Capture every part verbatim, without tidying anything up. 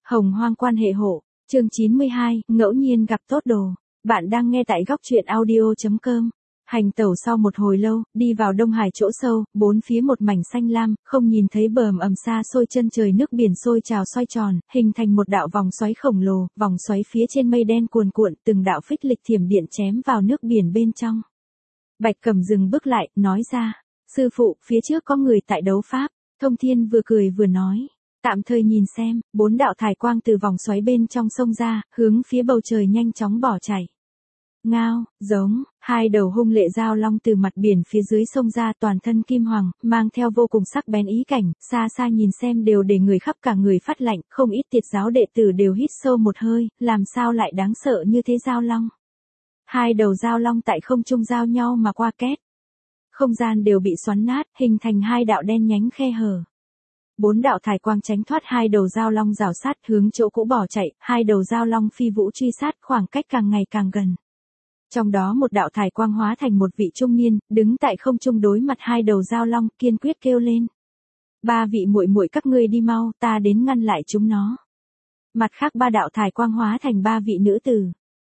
Hồng hoang quan hệ hộ, chương chín mươi hai, ngẫu nhiên gặp tốt đồ. Bạn đang nghe tại góc truyện audio.com. Hành tẩu sau một hồi lâu, đi vào Đông Hải chỗ sâu, bốn phía một mảnh xanh lam, không nhìn thấy bờ ầm xa xôi chân trời, nước biển sôi trào xoay tròn, hình thành một đạo vòng xoáy khổng lồ, vòng xoáy phía trên mây đen cuồn cuộn, từng đạo phích lịch thiểm điện chém vào nước biển bên trong. Bạch Cẩm dừng bước lại, nói ra, sư phụ, phía trước có người tại đấu pháp. Thông Thiên vừa cười vừa nói, tạm thời nhìn xem. Bốn đạo thải quang từ vòng xoáy bên trong sông ra, hướng phía bầu trời nhanh chóng bỏ chạy. Ngao, giống, hai đầu hung lệ giao long từ mặt biển phía dưới sông ra, toàn thân kim hoàng, mang theo vô cùng sắc bén ý cảnh, xa xa nhìn xem đều để người khắp cả người phát lạnh, không ít tiệt giáo đệ tử đều hít sâu một hơi, làm sao lại đáng sợ như thế giao long. Hai đầu giao long tại không trung giao nhau mà qua két. Không gian đều bị xoắn nát, hình thành hai đạo đen nhánh khe hở. Bốn đạo thải quang tránh thoát hai đầu giao long rào sát, hướng chỗ cũ bỏ chạy, hai đầu giao long phi vũ truy sát, khoảng cách càng ngày càng gần. Trong đó một đạo thải quang hóa thành một vị trung niên, đứng tại không trung đối mặt hai đầu giao long, kiên quyết kêu lên: "Ba vị muội muội các ngươi đi mau, ta đến ngăn lại chúng nó." Mặt khác ba đạo thải quang hóa thành ba vị nữ tử.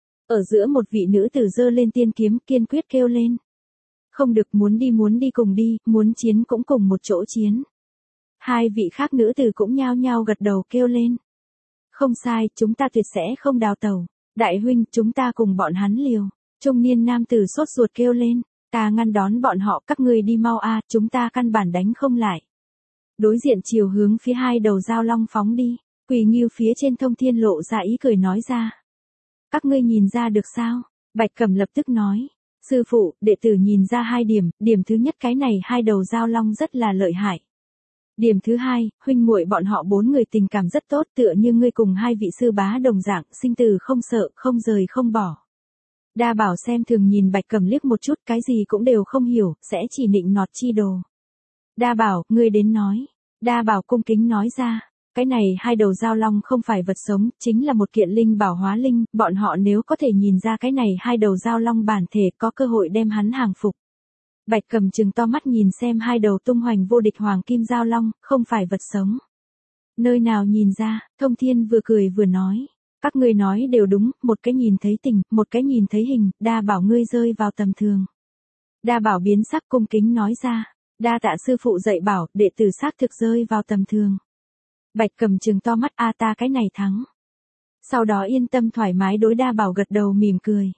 Ở giữa một vị nữ tử giơ lên tiên kiếm, kiên quyết kêu lên: "Không được, muốn đi muốn đi cùng đi, muốn chiến cũng cùng một chỗ chiến." Hai vị khác nữ tử cũng nhao nhao gật đầu kêu lên: "Không sai, chúng ta tuyệt sẽ không đào tẩu. Đại huynh, chúng ta cùng bọn hắn liều." Trung niên nam tử sốt ruột kêu lên: "Ta ngăn đón bọn họ, các ngươi đi mau a, chúng ta căn bản đánh không lại." Đối diện chiều hướng phía hai đầu giao long phóng đi, Quỳ Ngưu phía trên Thông Thiên lộ ra ý cười nói ra: "Các ngươi nhìn ra được sao?" Bạch Cẩm lập tức nói: "Sư phụ, đệ tử nhìn ra hai điểm, điểm thứ nhất, cái này hai đầu giao long rất là lợi hại. Điểm thứ hai, huynh muội bọn họ bốn người tình cảm rất tốt, tựa như ngươi cùng hai vị sư bá đồng dạng, sinh tử không sợ, không rời không bỏ." Đa Bảo xem thường nhìn Bạch Cẩm liếc một chút, cái gì cũng đều không hiểu, sẽ chỉ nịnh nọt chi đồ. "Đa Bảo, ngươi đến nói." Đa Bảo cung kính nói ra: "Cái này hai đầu giao long không phải vật sống, chính là một kiện linh bảo hóa linh, bọn họ nếu có thể nhìn ra cái này hai đầu giao long bản thể, có cơ hội đem hắn hàng phục." Bạch Cẩm trừng to mắt nhìn xem hai đầu tung hoành vô địch hoàng kim giao long, không phải vật sống. "Nơi nào nhìn ra?" Thông Thiên vừa cười vừa nói: "Các ngươi nói đều đúng, một cái nhìn thấy tình, một cái nhìn thấy hình, Đa Bảo ngươi rơi vào tầm thường." Đa Bảo biến sắc cung kính nói ra: "Đa tạ sư phụ dạy bảo, đệ tử xác thực rơi vào tầm thường." Bạch Cẩm trừng to mắt: "A ta cái này thắng." Sau đó yên tâm thoải mái đối Đa Bảo gật đầu mỉm cười.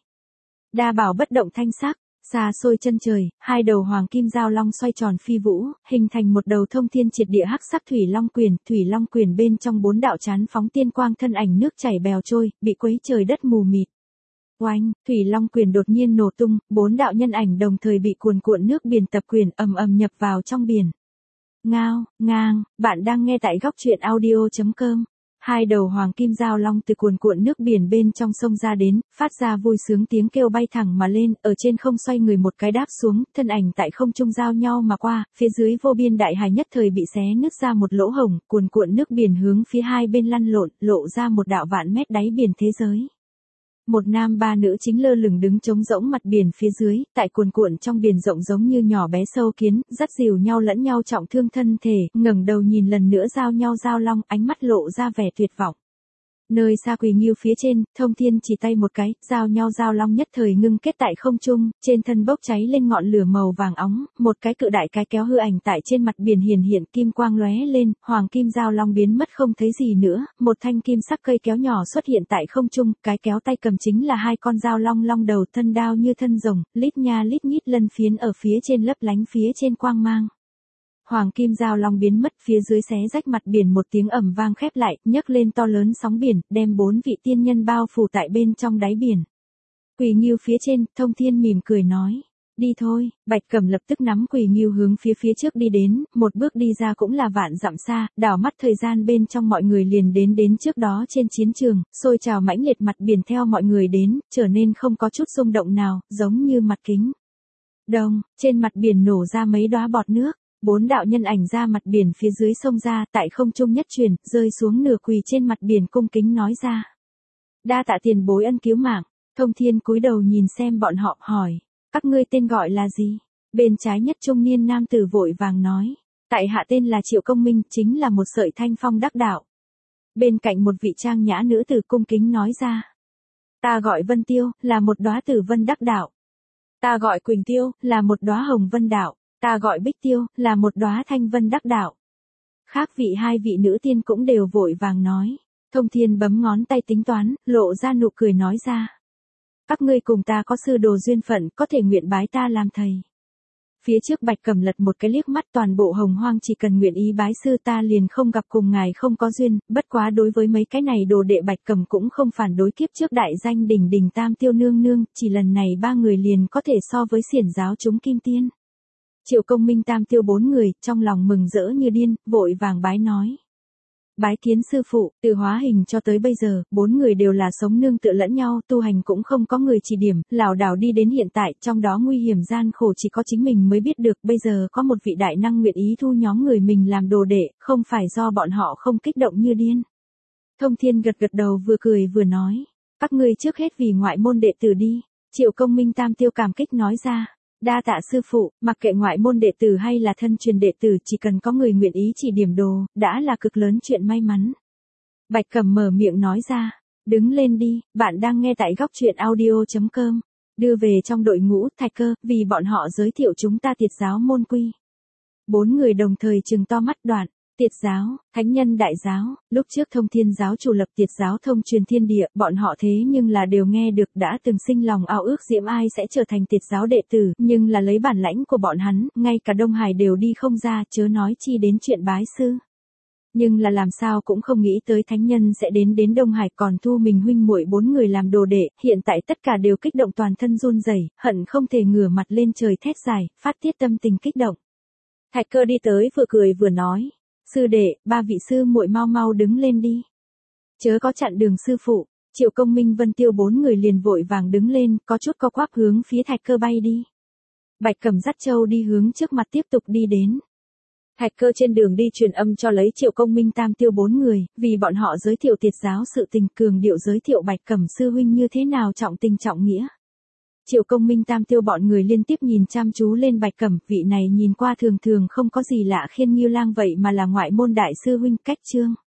Đa Bảo bất động thanh sắc. Xa xôi chân trời, hai đầu hoàng kim giao long xoay tròn phi vũ, hình thành một đầu thông thiên triệt địa hắc sắc thủy long quyền, thủy long quyền bên trong bốn đạo chán phóng tiên quang, thân ảnh nước chảy bèo trôi, bị quấy trời đất mù mịt. Oanh, thủy long quyền đột nhiên nổ tung, bốn đạo nhân ảnh đồng thời bị cuồn cuộn nước biển tập quyền ầm ầm nhập vào trong biển. Ngao, ngang, bạn đang nghe tại góc truyện audio.com. Hai đầu hoàng kim giao long từ cuồn cuộn nước biển bên trong sông ra đến, phát ra vui sướng tiếng kêu, bay thẳng mà lên, ở trên không xoay người một cái đáp xuống, thân ảnh tại không trung giao nhau mà qua, phía dưới vô biên đại hải nhất thời bị xé nứt ra một lỗ hổng, cuồn cuộn nước biển hướng phía hai bên lăn lộn, lộ ra một đạo vạn mét đáy biển thế giới. Một nam ba nữ chính lơ lửng đứng trống rỗng mặt biển phía dưới, tại cuồn cuộn trong biển rộng giống như nhỏ bé sâu kiến, dắt dìu nhau lẫn nhau trọng thương thân thể, ngẩng đầu nhìn lần nữa giao nhau giao long, ánh mắt lộ ra vẻ tuyệt vọng. Nơi xa Quỳ Ngưu phía trên, Thông Thiên chỉ tay một cái, giao nhau giao long nhất thời ngưng kết tại không trung, trên thân bốc cháy lên ngọn lửa màu vàng óng, một cái cự đại cái kéo hư ảnh tại trên mặt biển hiển hiện, kim quang lóe lên, hoàng kim giao long biến mất không thấy gì nữa, một thanh kim sắc cây kéo nhỏ xuất hiện tại không trung, cái kéo tay cầm chính là hai con giao long, long đầu thân đao như thân rồng, lít nha lít nhít lân phiến ở phía trên lấp lánh phía trên quang mang. Hoàng kim giao long biến mất, phía dưới xé rách mặt biển một tiếng ầm vang khép lại, nhấc lên to lớn sóng biển, đem bốn vị tiên nhân bao phủ tại bên trong đáy biển. Quỳ Ngưu phía trên, Thông Thiên mỉm cười nói: "Đi thôi." Bạch Cẩm lập tức nắm Quỳ Ngưu hướng phía phía trước đi đến, một bước đi ra cũng là vạn dặm xa, đảo mắt thời gian bên trong mọi người liền đến đến trước đó trên chiến trường, sôi trào mãnh liệt mặt biển theo mọi người đến, trở nên không có chút rung động nào, giống như mặt kính. Đông, trên mặt biển nổ ra mấy đóa bọt nước. Bốn đạo nhân ảnh ra mặt biển phía dưới sông ra, tại không trung nhất chuyển, rơi xuống nửa quỳ trên mặt biển cung kính nói ra: "Đa tạ tiền bối ân cứu mạng." Thông Thiên cúi đầu nhìn xem bọn họ, hỏi: "Các ngươi tên gọi là gì?" Bên trái nhất trung niên nam tử vội vàng nói: "Tại hạ tên là Triệu Công Minh, chính là một sợi thanh phong đắc đạo." Bên cạnh một vị trang nhã nữ tử cung kính nói ra. Ta gọi Vân Tiêu, là một đóa tử vân đắc đạo. Ta gọi Quỳnh Tiêu, là một đóa hồng vân đạo. Ta gọi Bích Tiêu, là một đóa thanh vân đắc đạo. Khác vị hai vị nữ tiên cũng đều vội vàng nói. Thông Thiên bấm ngón tay tính toán, lộ ra nụ cười nói ra. Các ngươi cùng ta có sư đồ duyên phận, có thể nguyện bái ta làm thầy. Phía trước Bạch Cẩm lật một cái liếc mắt, toàn bộ hồng hoang chỉ cần nguyện ý bái sư ta liền không gặp cùng ngài không có duyên, bất quá đối với mấy cái này đồ đệ Bạch Cẩm cũng không phản đối. Kiếp trước đại danh đỉnh đỉnh Tam Tiêu nương nương, chỉ lần này ba người liền có thể so với xiển giáo chúng kim tiên. Triệu Công Minh Tam Tiêu bốn người, trong lòng mừng rỡ như điên, vội vàng bái nói. Bái kiến sư phụ. Từ hóa hình cho tới bây giờ, bốn người đều là sống nương tựa lẫn nhau, tu hành cũng không có người chỉ điểm, lảo đảo đi đến hiện tại, trong đó nguy hiểm gian khổ chỉ có chính mình mới biết được. Bây giờ có một vị đại năng nguyện ý thu nhóm người mình làm đồ đệ, không phải do bọn họ không kích động như điên. Thông Thiên gật gật đầu, vừa cười vừa nói. Các ngươi trước hết vì ngoại môn đệ tử đi. Triệu Công Minh Tam Tiêu cảm kích nói ra. Đa tạ sư phụ, mặc kệ ngoại môn đệ tử hay là thân truyền đệ tử, chỉ cần có người nguyện ý chỉ điểm đồ, đã là cực lớn chuyện may mắn. Bạch Cẩm mở miệng nói ra, đứng lên đi, bạn đang nghe tại góc truyện audio chấm com. Đưa về trong đội ngũ Thạch Cơ, vì bọn họ giới thiệu chúng ta Tiệt giáo môn quy. Bốn người đồng thời trừng to mắt. Đoạn. Tiệt giáo, thánh nhân đại giáo, lúc trước Thông Thiên giáo chủ lập Tiệt giáo thông truyền thiên địa, bọn họ thế nhưng là đều nghe được, đã từng sinh lòng ao ước diễm ai sẽ trở thành Tiệt giáo đệ tử, nhưng là lấy bản lãnh của bọn hắn, ngay cả Đông Hải đều đi không ra, chớ nói chi đến chuyện bái sư. Nhưng là làm sao cũng không nghĩ tới thánh nhân sẽ đến đến Đông Hải, còn thu mình huynh muội bốn người làm đồ đệ, hiện tại tất cả đều kích động toàn thân run rẩy, hận không thể ngửa mặt lên trời thét dài, phát tiết tâm tình kích động. Thạch Cơ đi tới vừa cười vừa nói. Sư đệ, ba vị sư muội mau mau đứng lên đi. Chớ có chặn đường sư phụ. Triệu Công Minh Vân Tiêu bốn người liền vội vàng đứng lên, có chút co quắp hướng phía Thạch Cơ bay đi. Bạch Cẩm dắt Châu đi hướng trước mặt tiếp tục đi đến. Thạch Cơ trên đường đi truyền âm cho lấy Triệu Công Minh Tam Tiêu bốn người, vì bọn họ giới thiệu Tiệt giáo sự tình, cường điệu giới thiệu Bạch Cẩm sư huynh như thế nào trọng tình trọng nghĩa. Triệu Công Minh Tam Tiêu bọn người liên tiếp nhìn chăm chú lên Bạch Cẩm, vị này nhìn qua thường thường không có gì lạ khiên Nghiêu Lang vậy mà là ngoại môn đại sư huynh Cách Trương.